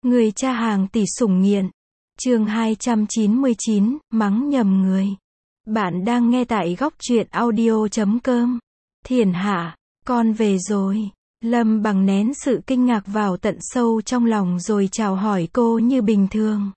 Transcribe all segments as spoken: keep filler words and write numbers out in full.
Người cha hàng tỷ sủng nghiện. Chương hai trăm chín mươi chín, mắng nhầm người. Bạn đang nghe tại góc truyện audio chấm com. Thiền Hạ, con về rồi. Lâm Bằng nén sự kinh ngạc vào tận sâu trong lòng rồi chào hỏi cô như bình thường.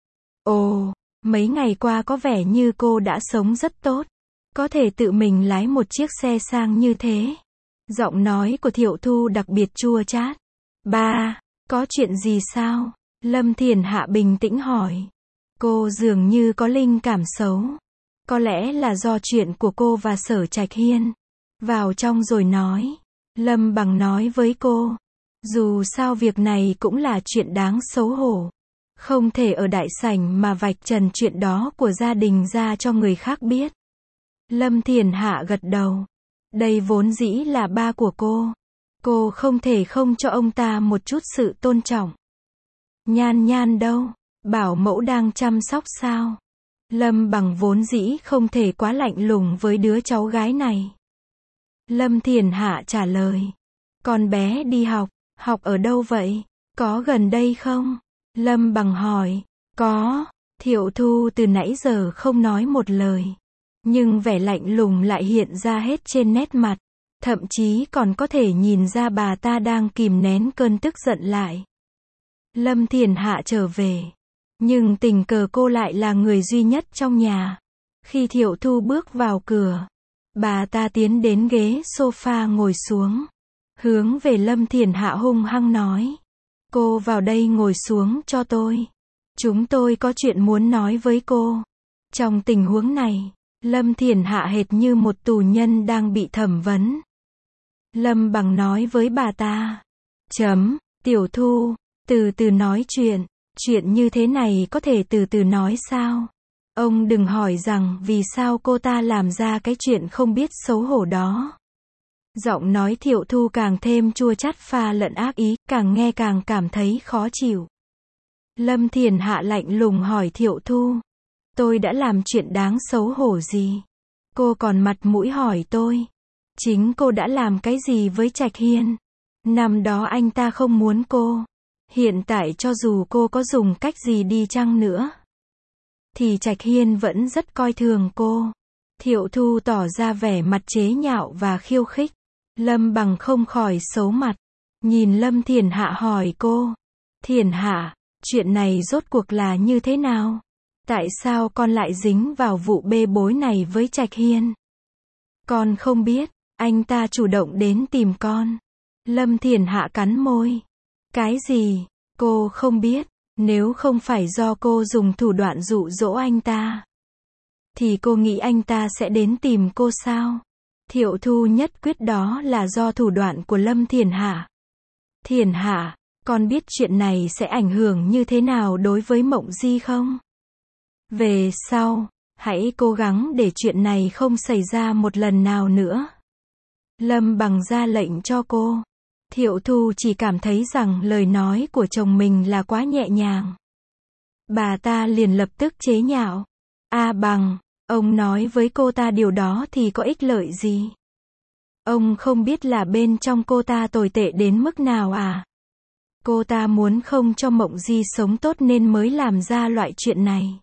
Ồ, mấy ngày qua có vẻ như cô đã sống rất tốt. Có thể tự mình lái một chiếc xe sang như thế. Giọng nói của Thiệu Thu đặc biệt chua chát. Ba, có chuyện gì sao? Lâm Thiền Hạ bình tĩnh hỏi. Cô dường như có linh cảm xấu. Có lẽ là do chuyện của cô và Sở Trạch Hiên. Vào trong rồi nói. Lâm Bằng nói với cô. Dù sao việc này cũng là chuyện đáng xấu hổ. Không thể ở đại sảnh mà vạch trần chuyện đó của gia đình ra cho người khác biết. Lâm Thiền Hạ gật đầu. Đây vốn dĩ là ba của cô. Cô không thể không cho ông ta một chút sự tôn trọng. Nhan Nhan đâu? Bảo mẫu đang chăm sóc sao? Lâm Bằng vốn dĩ không thể quá lạnh lùng với đứa cháu gái này. Lâm Thiền Hạ trả lời. Con bé đi học. Học ở đâu vậy? Có gần đây không? Lâm Bằng hỏi. Có. Thiệu Thu từ nãy giờ không nói một lời. Nhưng vẻ lạnh lùng lại hiện ra hết trên nét mặt. Thậm chí còn có thể nhìn ra bà ta đang kìm nén cơn tức giận lại. Lâm Thiền Hạ trở về. Nhưng tình cờ cô lại là người duy nhất trong nhà. Khi Thiệu Thu bước vào cửa, bà ta tiến đến ghế sofa ngồi xuống. Hướng về Lâm Thiền Hạ hung hăng nói. Cô vào đây ngồi xuống cho tôi. Chúng tôi có chuyện muốn nói với cô. Trong tình huống này, Lâm Thiền Hạ hệt như một tù nhân đang bị thẩm vấn. Lâm Bằng nói với bà ta. Chấm, Tiểu Thu, từ từ nói chuyện. Chuyện như thế này có thể từ từ nói sao? Ông đừng hỏi rằng vì sao cô ta làm ra cái chuyện không biết xấu hổ đó. Giọng nói Thiệu Thu càng thêm chua chát pha lẫn ác ý, càng nghe càng cảm thấy khó chịu. Lâm Thiền Hạ lạnh lùng hỏi Thiệu Thu. Tôi đã làm chuyện đáng xấu hổ gì? Cô còn mặt mũi hỏi tôi. Chính cô đã làm cái gì với Trạch Hiên? Năm đó anh ta không muốn cô. Hiện tại cho dù cô có dùng cách gì đi chăng nữa, thì Trạch Hiên vẫn rất coi thường cô. Thiệu Thu tỏ ra vẻ mặt chế nhạo và khiêu khích. Lâm Bằng không khỏi xấu mặt. Nhìn Lâm Thiền Hạ hỏi cô. Thiền Hạ, chuyện này rốt cuộc là như thế nào? Tại sao con lại dính vào vụ bê bối này với Trạch Hiên? Con không biết, anh ta chủ động đến tìm con. Lâm Thiền Hạ cắn môi. Cái gì? Cô không biết. Nếu không phải do cô dùng thủ đoạn dụ dỗ anh ta, thì cô nghĩ anh ta sẽ đến tìm cô sao? Thiệu Thu nhất quyết đó là do thủ đoạn của Lâm Thiền Hạ. Thiền Hạ, con biết chuyện này sẽ ảnh hưởng như thế nào đối với Mộng Di không? Về sau, hãy cố gắng để chuyện này không xảy ra một lần nào nữa. Lâm Bằng ra lệnh cho cô. Thiệu Thu chỉ cảm thấy rằng lời nói của chồng mình là quá nhẹ nhàng. Bà ta liền lập tức chế nhạo. A Bằng, ông nói với cô ta điều đó thì có ích lợi gì? Ông không biết là bên trong cô ta tồi tệ đến mức nào à? Cô ta muốn không cho Mộng Di sống tốt nên mới làm ra loại chuyện này.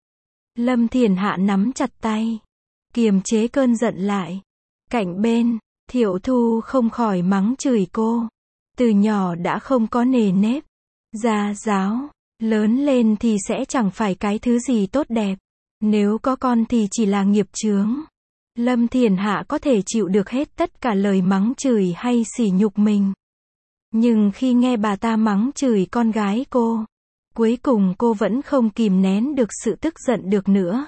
Lâm Thiền Hạ nắm chặt tay, kiềm chế cơn giận lại. Cạnh bên, Thiệu Thu không khỏi mắng chửi cô. Từ nhỏ đã không có nề nếp, gia giáo, lớn lên thì sẽ chẳng phải cái thứ gì tốt đẹp. Nếu có con thì chỉ là nghiệp chướng. Lâm Thiền Hạ có thể chịu được hết tất cả lời mắng chửi hay sỉ nhục mình. Nhưng khi nghe bà ta mắng chửi con gái cô, cuối cùng cô vẫn không kìm nén được sự tức giận được nữa.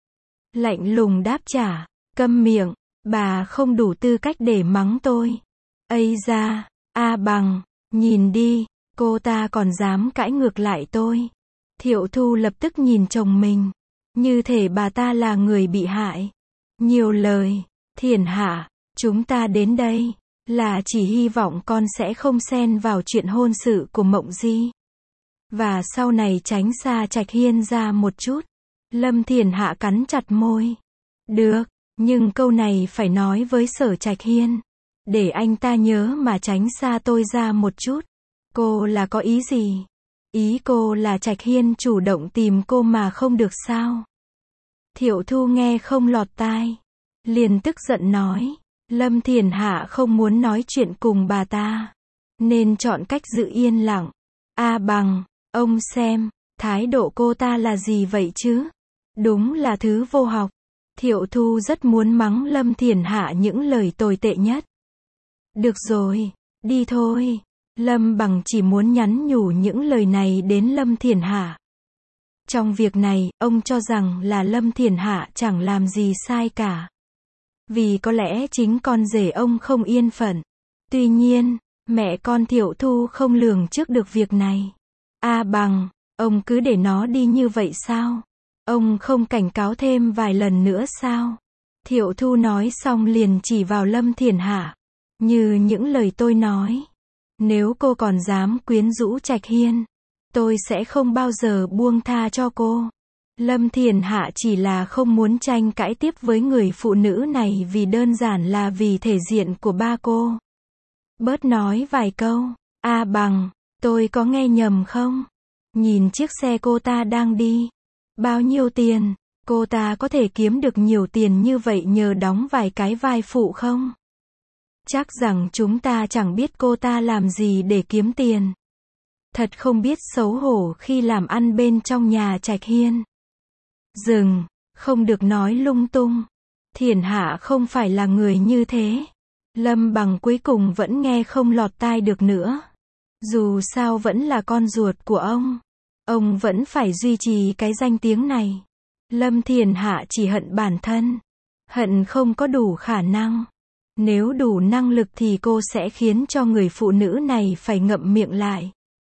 Lạnh lùng đáp trả. Câm miệng, bà không đủ tư cách để mắng tôi. Ây da, A Bằng, nhìn đi, cô ta còn dám cãi ngược lại tôi. Thiệu Thu lập tức nhìn chồng mình, như thể bà ta là người bị hại. Nhiều lời. Thiền Hạ, chúng ta đến đây là chỉ hy vọng con sẽ không xen vào chuyện hôn sự của Mộng Di. Và sau này tránh xa Trạch Hiên ra một chút. Lâm Thiền Hạ cắn chặt môi. Được, nhưng câu này phải nói với Sở Trạch Hiên. Để anh ta nhớ mà tránh xa tôi ra một chút. Cô là có ý gì? Ý cô là Trạch Hiên chủ động tìm cô mà không được sao? Thiệu Thu nghe không lọt tai, liền tức giận nói, Lâm Thiển Hạ không muốn nói chuyện cùng bà ta, nên chọn cách giữ yên lặng. A Bằng, ông xem, thái độ cô ta là gì vậy chứ? Đúng là thứ vô học. Thiệu Thu rất muốn mắng Lâm Thiển Hạ những lời tồi tệ nhất. Được rồi, đi thôi. Lâm Bằng chỉ muốn nhắn nhủ những lời này đến Lâm Thiển Hạ. Trong việc này, ông cho rằng là Lâm Thiển Hạ chẳng làm gì sai cả. Vì có lẽ chính con rể ông không yên phận. Tuy nhiên, mẹ con Thiệu Thu không lường trước được việc này. A Bằng, ông cứ để nó đi như vậy sao? Ông không cảnh cáo thêm vài lần nữa sao? Thiệu Thu nói xong liền chỉ vào Lâm Thiển Hạ. Như những lời tôi nói. Nếu cô còn dám quyến rũ Trạch Hiên, tôi sẽ không bao giờ buông tha cho cô. Lâm Thiển Hạ chỉ là không muốn tranh cãi tiếp với người phụ nữ này vì đơn giản là vì thể diện của ba cô. Bớt nói vài câu. A Bằng, tôi có nghe nhầm không? Nhìn chiếc xe cô ta đang đi. Bao nhiêu tiền? Cô ta có thể kiếm được nhiều tiền như vậy nhờ đóng vài cái vai phụ không? Chắc rằng chúng ta chẳng biết cô ta làm gì để kiếm tiền. Thật không biết xấu hổ khi làm ăn bên trong nhà Trạch Hiên. Dừng, không được nói lung tung. Thiển Hạ không phải là người như thế. Lâm Bằng cuối cùng vẫn nghe không lọt tai được nữa. Dù sao vẫn là con ruột của ông. Ông vẫn phải duy trì cái danh tiếng này. Lâm Thiển Hạ chỉ hận bản thân. Hận không có đủ khả năng. Nếu đủ năng lực thì cô sẽ khiến cho người phụ nữ này phải ngậm miệng lại.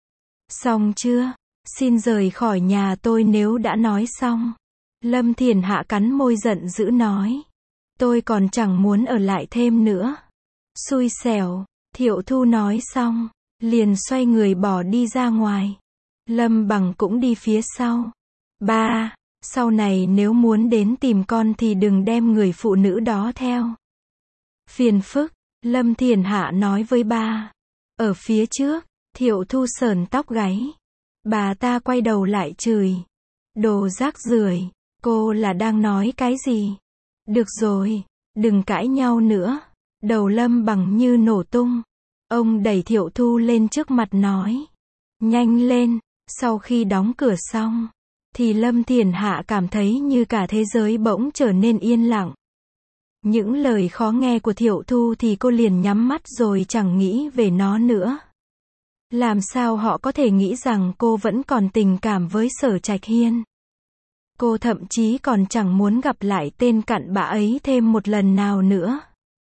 Xong chưa? Xin rời khỏi nhà tôi nếu đã nói xong. Lâm Thiển Hạ cắn môi giận dữ nói. Tôi còn chẳng muốn ở lại thêm nữa. Xui xẻo, Thiệu Thu nói xong, liền xoay người bỏ đi ra ngoài. Lâm Bằng cũng đi phía sau. Ba, sau này nếu muốn đến tìm con thì đừng đem người phụ nữ đó theo. Phiền phức, Lâm Thiển Hạ nói với ba. Ở phía trước, Thiệu Thu sờn tóc gáy. Bà ta quay đầu lại chửi. Đồ rác rưởi, cô là đang nói cái gì? Được rồi, đừng cãi nhau nữa. Đầu Lâm Bằng như nổ tung. Ông đẩy Thiệu Thu lên trước mặt nói. Nhanh lên, sau khi đóng cửa xong, thì Lâm Thiển Hạ cảm thấy như cả thế giới bỗng trở nên yên lặng. Những lời khó nghe của Thiệu Thu thì cô liền nhắm mắt rồi chẳng nghĩ về nó nữa. Làm sao họ có thể nghĩ rằng cô vẫn còn tình cảm với Sở Trạch Hiên? Cô thậm chí còn chẳng muốn gặp lại tên cặn bã ấy thêm một lần nào nữa.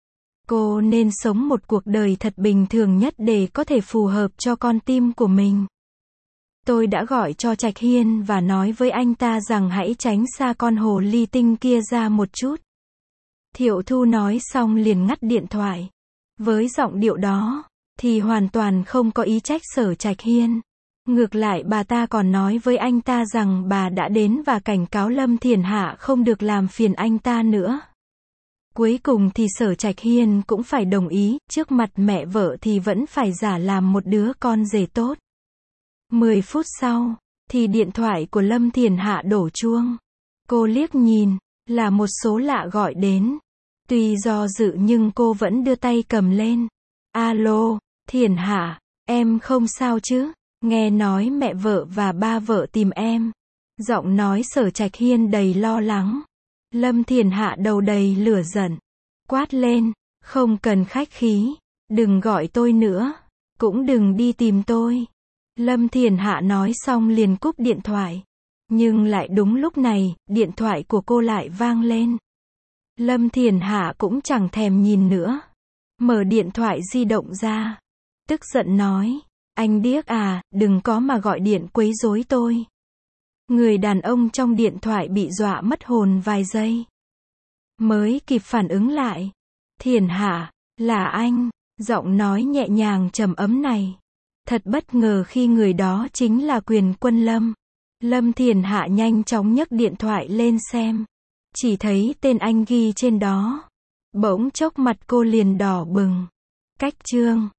Cô nên sống một cuộc đời thật bình thường nhất để có thể phù hợp cho con tim của mình. Tôi đã gọi cho Trạch Hiên và nói với anh ta rằng hãy tránh xa con hồ ly tinh kia ra một chút. Thiệu Thu nói xong liền ngắt điện thoại. Với giọng điệu đó, thì hoàn toàn không có ý trách Sở Trạch Hiên. Ngược lại bà ta còn nói với anh ta rằng bà đã đến và cảnh cáo Lâm Thiển Hạ không được làm phiền anh ta nữa. Cuối cùng thì Sở Trạch Hiên cũng phải đồng ý, trước mặt mẹ vợ thì vẫn phải giả làm một đứa con rể tốt. Mười phút sau, thì điện thoại của Lâm Thiển Hạ đổ chuông. Cô liếc nhìn, là một số lạ gọi đến. Tuy do dự nhưng cô vẫn đưa tay cầm lên. Alo, Thiển Hạ, em không sao chứ? Nghe nói mẹ vợ và ba vợ tìm em. Giọng nói Sở Trạch Hiên đầy lo lắng. Lâm Thiển Hạ đầu đầy lửa giận. Quát lên, không cần khách khí. Đừng gọi tôi nữa. Cũng đừng đi tìm tôi. Lâm Thiển Hạ nói xong liền cúp điện thoại. Nhưng lại đúng lúc này, điện thoại của cô lại vang lên. Lâm Thiển Hạ cũng chẳng thèm nhìn nữa. Mở điện thoại di động ra. Tức giận nói. Anh điếc à, đừng có mà gọi điện quấy rối tôi. Người đàn ông trong điện thoại bị dọa mất hồn vài giây. Mới kịp phản ứng lại. Thiển Hạ, là anh. Giọng nói nhẹ nhàng trầm ấm này. Thật bất ngờ khi người đó chính là Quyền Quân Lâm. Lâm Thiển Hạ nhanh chóng nhấc điện thoại lên xem. Chỉ thấy tên anh ghi trên đó. Bỗng chốc mặt cô liền đỏ bừng. Cách chương